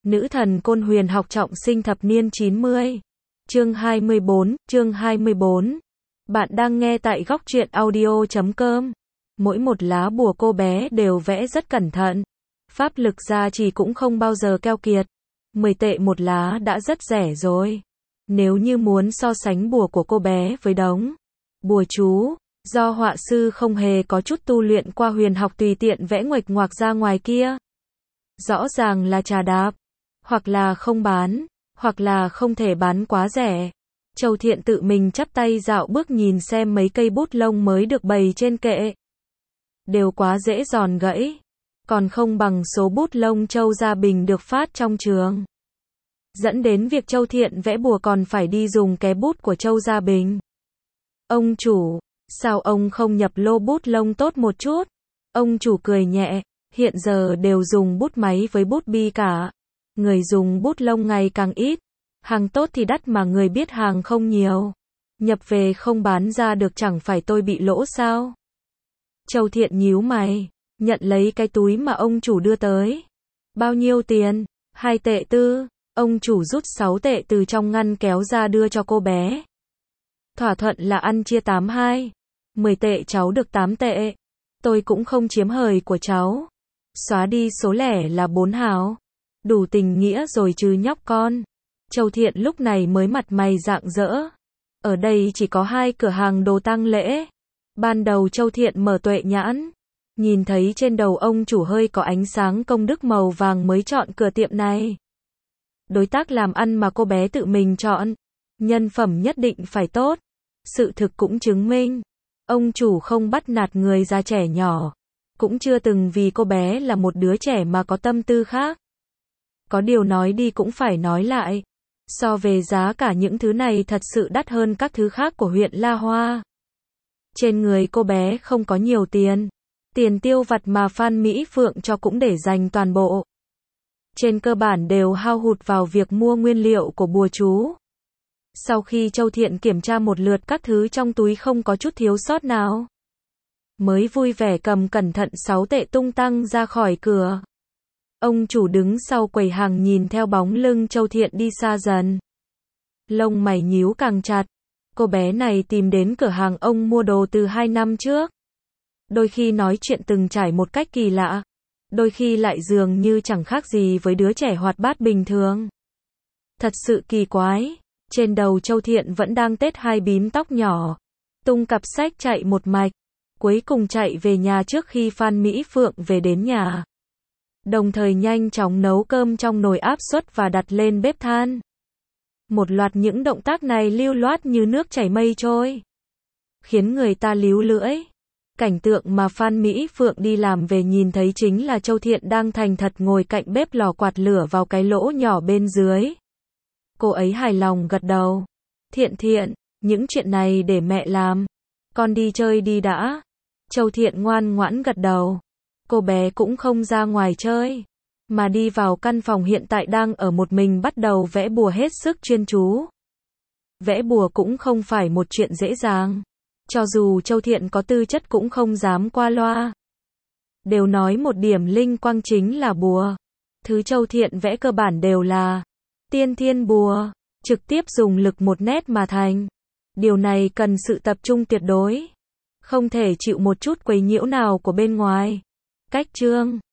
Nữ thần Côn Huyền học trọng sinh thập niên 90. Chương 24. Bạn đang nghe tại góc truyện audio.com. Mỗi một lá bùa cô bé đều vẽ rất cẩn thận. Pháp lực gia trì cũng không bao giờ keo kiệt. 10 tệ một lá đã rất rẻ rồi. Nếu như muốn so sánh bùa của cô bé với đống bùa chú, do họa sư không hề có chút tu luyện qua huyền học tùy tiện vẽ nguệch ngoạc ra ngoài kia, rõ ràng là trà đạp, hoặc là không bán, hoặc là không thể bán quá rẻ. Châu Thiện tự mình chắp tay dạo bước nhìn xem mấy cây bút lông mới được bày trên kệ. Đều quá dễ giòn gãy, còn không bằng số bút lông Châu Gia Bình được phát trong trường. Dẫn đến việc Châu Thiện vẽ bùa còn phải đi dùng ké bút của Châu Gia Bình. Ông chủ, sao ông không nhập lô bút lông tốt một chút? Ông chủ cười nhẹ, hiện giờ đều dùng bút máy với bút bi cả. Người dùng bút lông ngày càng ít. Hàng tốt thì đắt mà người biết hàng không nhiều. Nhập về không bán ra được chẳng phải tôi bị lỗ sao? Châu Thiện nhíu mày, nhận lấy cái túi mà ông chủ đưa tới. Bao nhiêu tiền? 2 tệ tư. Ông chủ rút 6 tệ từ trong ngăn kéo ra đưa cho cô bé. Thỏa thuận là ăn chia 82. 10 tệ cháu được 8 tệ. Tôi cũng không chiếm hời của cháu. Xóa đi số lẻ là 4 hào. Đủ tình nghĩa rồi chứ nhóc con. Châu Thiện lúc này mới mặt mày rạng rỡ. Ở đây chỉ có 2 cửa hàng đồ tang lễ. Ban đầu Châu Thiện mở tuệ nhãn, nhìn thấy trên đầu ông chủ hơi có ánh sáng công đức màu vàng mới chọn cửa tiệm này. Đối tác làm ăn mà cô bé tự mình chọn, nhân phẩm nhất định phải tốt. Sự thực cũng chứng minh, ông chủ không bắt nạt người già trẻ nhỏ, cũng chưa từng vì cô bé là một đứa trẻ mà có tâm tư khác. Có điều nói đi cũng phải nói lại, so về giá cả những thứ này thật sự đắt hơn các thứ khác của huyện La Hoa. Trên người cô bé không có nhiều tiền, tiền tiêu vặt mà Phan Mỹ Phượng cho cũng để dành toàn bộ. Trên cơ bản đều hao hụt vào việc mua nguyên liệu của bùa chú. Sau khi Châu Thiện kiểm tra một lượt các thứ trong túi không có chút thiếu sót nào, mới vui vẻ cầm cẩn thận 6 tệ tung tăng ra khỏi cửa. Ông chủ đứng sau quầy hàng nhìn theo bóng lưng Châu Thiện đi xa dần. Lông mày nhíu càng chặt. Cô bé này tìm đến cửa hàng ông mua đồ từ 2 năm trước. Đôi khi nói chuyện từng trải một cách kỳ lạ. Đôi khi lại dường như chẳng khác gì với đứa trẻ hoạt bát bình thường. Thật sự kỳ quái. Trên đầu Châu Thiện vẫn đang tết 2 bím tóc nhỏ. Tung cặp sách chạy một mạch. Cuối cùng chạy về nhà trước khi Phan Mỹ Phượng về đến nhà. Đồng thời nhanh chóng nấu cơm trong nồi áp suất và đặt lên bếp than. Một loạt những động tác này lưu loát như nước chảy mây trôi, khiến người ta líu lưỡi. Cảnh tượng mà Phan Mỹ Phượng đi làm về nhìn thấy chính là Châu Thiện đang thành thật ngồi cạnh bếp lò quạt lửa vào cái lỗ nhỏ bên dưới. Cô ấy hài lòng gật đầu. Thiện, những chuyện này để mẹ làm. Con đi chơi đi đã. Châu Thiện ngoan ngoãn gật đầu. Cô bé cũng không ra ngoài chơi, mà đi vào căn phòng hiện tại đang ở một mình bắt đầu vẽ bùa hết sức chuyên chú. Vẽ bùa cũng không phải một chuyện dễ dàng. Cho dù Châu Thiện có tư chất cũng không dám qua loa. Đều nói một điểm linh quang chính là bùa. Thứ Châu Thiện vẽ cơ bản đều là tiên thiên bùa, trực tiếp dùng lực một nét mà thành. Điều này cần sự tập trung tuyệt đối. Không thể chịu một chút quấy nhiễu nào của bên ngoài. Cách chương